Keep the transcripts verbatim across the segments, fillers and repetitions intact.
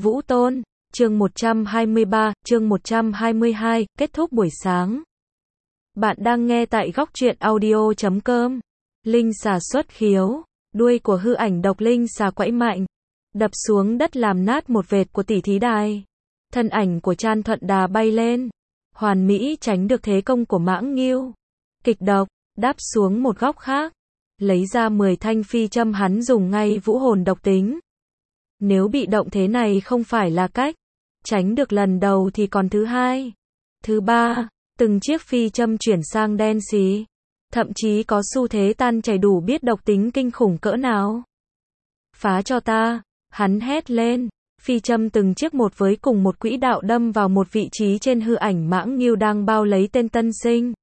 Vũ Tôn, chương một trăm hai mươi ba, chương một trăm hai mươi hai, kết thúc buổi sáng. Bạn đang nghe tại góc truyện audio chấm com. Linh xà xuất khiếu, đuôi của hư ảnh độc linh xà quẫy mạnh, đập xuống đất làm nát một vệt của tỷ thí đài. Thân ảnh của Chan Thuận Đà bay lên, hoàn mỹ tránh được thế công của Mãng Nghiêu. Kịch độc, đáp xuống một góc khác, lấy ra mười thanh phi châm hắn dùng ngay vũ hồn độc tính. Nếu bị động thế này không phải là cách, tránh được lần đầu thì còn thứ hai, thứ ba, từng chiếc phi châm chuyển sang đen xì, thậm chí có xu thế tan chảy đủ biết độc tính kinh khủng cỡ nào. Phá cho ta, hắn hét lên, phi châm từng chiếc một với cùng một quỹ đạo đâm vào một vị trí trên hư ảnh Mãng Nghiêu đang bao lấy tên tân sinh.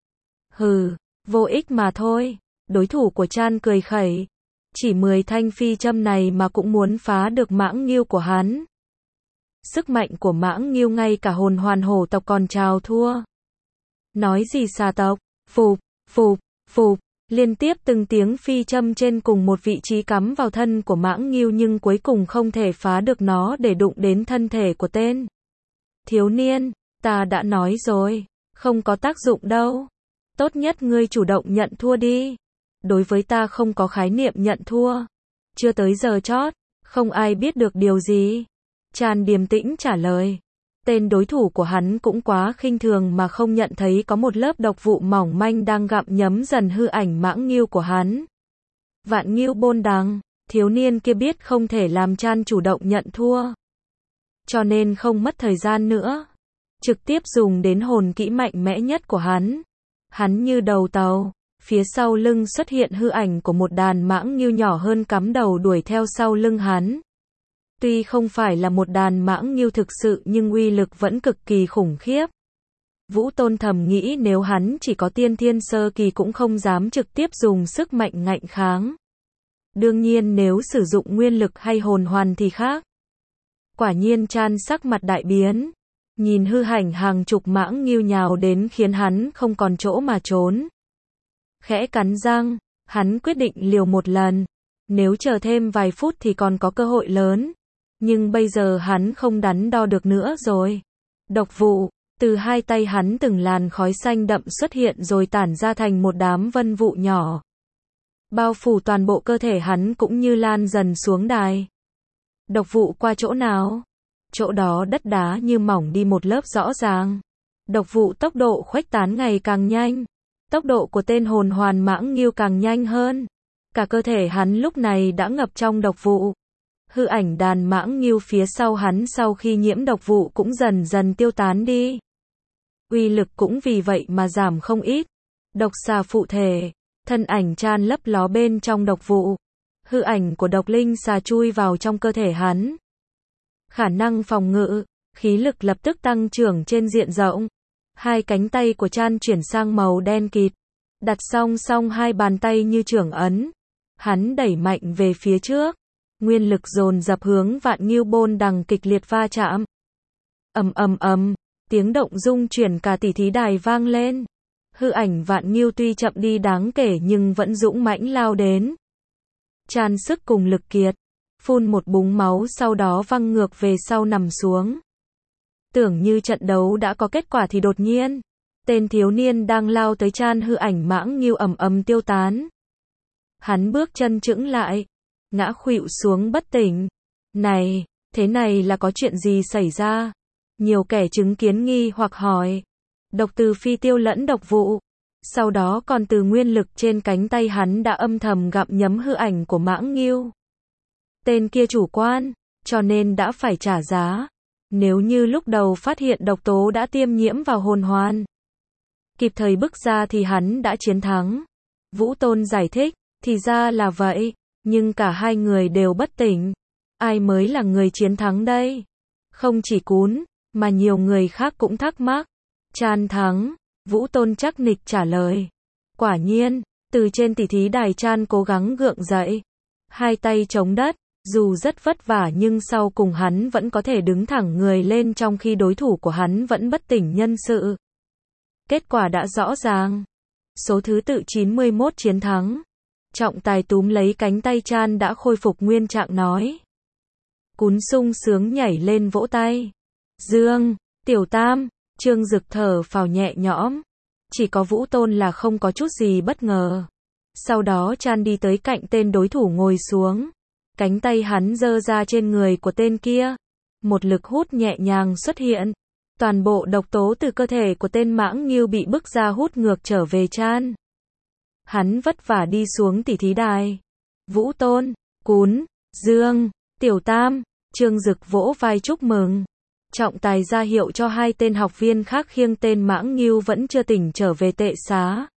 Hừ, vô ích mà thôi, đối thủ của Chan cười khẩy. Chỉ mười thanh phi châm này mà cũng muốn phá được Mãng Nghiêu của hắn. Sức mạnh của Mãng Nghiêu ngay cả hồn hoàn hổ tộc còn chào thua. Nói gì xà tộc, phụp, phụp, phụp, liên tiếp từng tiếng phi châm trên cùng một vị trí cắm vào thân của Mãng Nghiêu nhưng cuối cùng không thể phá được nó để đụng đến thân thể của tên. Thiếu niên, ta đã nói rồi, không có tác dụng đâu. Tốt nhất ngươi chủ động nhận thua đi. Đối với ta không có khái niệm nhận thua. Chưa tới giờ chót, không ai biết được điều gì. Chan điềm tĩnh trả lời. Tên đối thủ của hắn cũng quá khinh thường mà không nhận thấy có một lớp độc vụ mỏng manh đang gặm nhấm dần hư ảnh Mãng Nghiêu của hắn. Vạn Nghiêu Bôn Đằng, thiếu niên kia biết không thể làm Chan chủ động nhận thua. Cho nên không mất thời gian nữa. Trực tiếp dùng đến hồn kỹ mạnh mẽ nhất của hắn. Hắn như đầu tàu. Phía sau lưng xuất hiện hư ảnh của một đàn Mãng Nghiêu nhỏ hơn cắm đầu đuổi theo sau lưng hắn. Tuy không phải là một đàn Mãng Nghiêu thực sự nhưng uy lực vẫn cực kỳ khủng khiếp. Vũ Tôn thầm nghĩ nếu hắn chỉ có tiên thiên sơ kỳ cũng không dám trực tiếp dùng sức mạnh ngạnh kháng. Đương nhiên nếu sử dụng nguyên lực hay hồn hoàn thì khác. Quả nhiên Chan sắc mặt đại biến. Nhìn hư ảnh hàng chục Mãng Nghiêu nhào đến khiến hắn không còn chỗ mà trốn. Khẽ cắn răng, hắn quyết định liều một lần. Nếu chờ thêm vài phút thì còn có cơ hội lớn. Nhưng bây giờ hắn không đắn đo được nữa rồi. Độc vụ, từ hai tay hắn từng làn khói xanh đậm xuất hiện rồi tản ra thành một đám vân vụ nhỏ. Bao phủ toàn bộ cơ thể hắn cũng như lan dần xuống đài. Độc vụ qua chỗ nào? Chỗ đó đất đá như mỏng đi một lớp rõ ràng. Độc vụ tốc độ khuếch tán ngày càng nhanh. Tốc độ của tên hồn hoàn Mãng Nghiêu càng nhanh hơn. Cả cơ thể hắn lúc này đã ngập trong độc vụ. Hư ảnh đàn Mãng Nghiêu phía sau hắn sau khi nhiễm độc vụ cũng dần dần tiêu tán đi. Uy lực cũng vì vậy mà giảm không ít. Độc xà phụ thể, thân ảnh Chan lấp ló bên trong độc vụ. Hư ảnh của độc linh xà chui vào trong cơ thể hắn. Khả năng phòng ngự, khí lực lập tức tăng trưởng trên diện rộng. Hai cánh tay của Chan chuyển sang màu đen kịt, đặt song song hai bàn tay như chưởng ấn. Hắn đẩy mạnh về phía trước, nguyên lực dồn dập hướng Vạn Nghiêu Bôn Đằng kịch liệt va chạm. Ầm ầm ầm, tiếng động rung chuyển cả tỷ thí đài vang lên. Hư ảnh Vạn Nghiêu tuy chậm đi đáng kể nhưng vẫn dũng mãnh lao đến. Chan sức cùng lực kiệt, phun một búng máu sau đó văng ngược về sau nằm xuống. Tưởng như trận đấu đã có kết quả thì đột nhiên, tên thiếu niên đang lao tới Chan hư ảnh Mãng Nghiêu ầm ầm tiêu tán. Hắn bước chân chững lại, ngã khuỵu xuống bất tỉnh. Này, thế này là có chuyện gì xảy ra? Nhiều kẻ chứng kiến nghi hoặc hỏi. Độc từ phi tiêu lẫn độc vụ. Sau đó còn từ nguyên lực trên cánh tay hắn đã âm thầm gặm nhấm hư ảnh của Mãng Nghiêu. Tên kia chủ quan, cho nên đã phải trả giá. Nếu như lúc đầu phát hiện độc tố đã tiêm nhiễm vào hồn hoàn, kịp thời bức ra thì hắn đã chiến thắng. Vũ Tôn giải thích, thì ra là vậy, nhưng cả hai người đều bất tỉnh. Ai mới là người chiến thắng đây? Không chỉ Cún, mà nhiều người khác cũng thắc mắc. Chan thắng, Vũ Tôn chắc nịch trả lời. Quả nhiên, từ trên tỷ thí đài Chan cố gắng gượng dậy. Hai tay chống đất. Dù rất vất vả nhưng sau cùng hắn vẫn có thể đứng thẳng người lên trong khi đối thủ của hắn vẫn bất tỉnh nhân sự. Kết quả đã rõ ràng. Số thứ tự chín mươi mốt chiến thắng. Trọng tài túm lấy cánh tay Chan đã khôi phục nguyên trạng nói. Cún sung sướng nhảy lên vỗ tay. Dương, Tiểu Tam, Trương Dực thở phào nhẹ nhõm. Chỉ có Vũ Tôn là không có chút gì bất ngờ. Sau đó Chan đi tới cạnh tên đối thủ ngồi xuống. Cánh tay hắn giơ ra trên người của tên kia. Một lực hút nhẹ nhàng xuất hiện. Toàn bộ độc tố từ cơ thể của tên Mãng Nghiêu bị bức ra hút ngược trở về Chan. Hắn vất vả đi xuống tỉ thí đài. Vũ Tôn, Cún, Dương, Tiểu Tam, Trương Dực vỗ vai chúc mừng. Trọng tài ra hiệu cho hai tên học viên khác khiêng tên Mãng Nghiêu vẫn chưa tỉnh trở về tệ xá.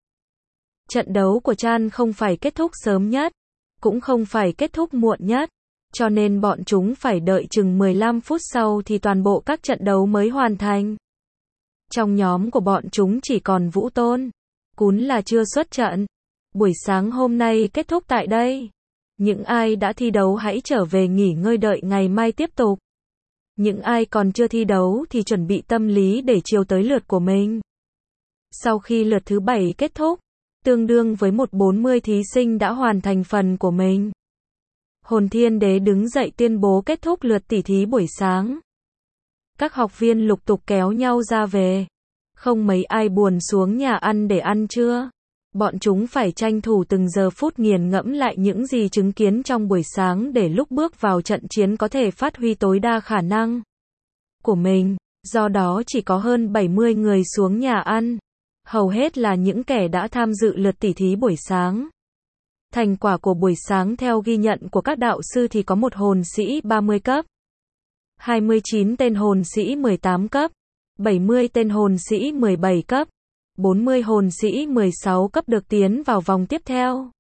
Trận đấu của Chan không phải kết thúc sớm nhất, cũng không phải kết thúc muộn nhất, cho nên bọn chúng phải đợi chừng mười lăm phút sau thì toàn bộ các trận đấu mới hoàn thành. Trong nhóm của bọn chúng chỉ còn Vũ Tôn, Cún là chưa xuất trận. Buổi sáng hôm nay kết thúc tại đây. Những ai đã thi đấu hãy trở về nghỉ ngơi đợi ngày mai tiếp tục. Những ai còn chưa thi đấu thì chuẩn bị tâm lý để chiều tới lượt của mình. Sau khi lượt thứ bảy kết thúc, tương đương với một trăm bốn mươi thí sinh đã hoàn thành phần của mình. Hồn Thiên Đế đứng dậy tuyên bố kết thúc lượt tỉ thí buổi sáng. Các học viên lục tục kéo nhau ra về. Không mấy ai buồn xuống nhà ăn để ăn trưa. Bọn chúng phải tranh thủ từng giờ phút nghiền ngẫm lại những gì chứng kiến trong buổi sáng để lúc bước vào trận chiến có thể phát huy tối đa khả năng của mình. Do đó chỉ có hơn bảy mươi người xuống nhà ăn. Hầu hết là những kẻ đã tham dự lượt tỉ thí buổi sáng. Thành quả của buổi sáng theo ghi nhận của các đạo sư thì có một hồn sĩ ba mươi cấp, hai mươi chín tên hồn sĩ mười tám cấp, bảy mươi tên hồn sĩ mười bảy cấp, bốn mươi hồn sĩ mười sáu cấp được tiến vào vòng tiếp theo.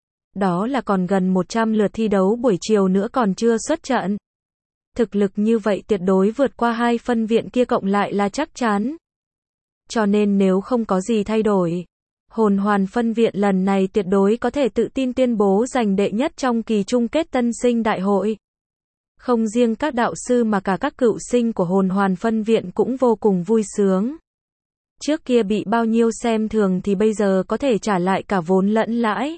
Đó là còn gần một trăm lượt thi đấu buổi chiều nữa còn chưa xuất trận. Thực lực như vậy tuyệt đối vượt qua hai phân viện kia cộng lại là chắc chắn. Cho nên nếu không có gì thay đổi, Hồn Hoàn phân viện lần này tuyệt đối có thể tự tin tuyên bố giành đệ nhất trong kỳ chung kết tân sinh đại hội. Không riêng các đạo sư mà cả các cựu sinh của Hồn Hoàn phân viện cũng vô cùng vui sướng. Trước kia bị bao nhiêu xem thường thì bây giờ có thể trả lại cả vốn lẫn lãi.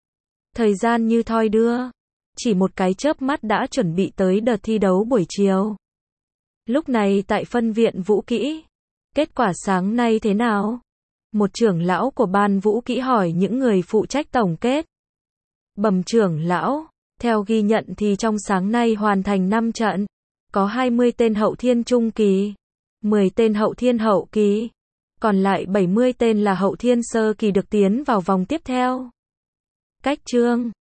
Thời gian như thoi đưa, chỉ một cái chớp mắt đã chuẩn bị tới đợt thi đấu buổi chiều. Lúc này tại phân viện Vũ Kỹ, kết quả sáng nay thế nào? Một trưởng lão của ban Vũ Kỹ hỏi những người phụ trách tổng kết. Bẩm trưởng lão, theo ghi nhận thì trong sáng nay hoàn thành năm trận, có hai mươi tên hậu thiên trung kỳ, mười tên hậu thiên hậu kỳ, còn lại bảy mươi tên là hậu thiên sơ kỳ được tiến vào vòng tiếp theo. Cách chương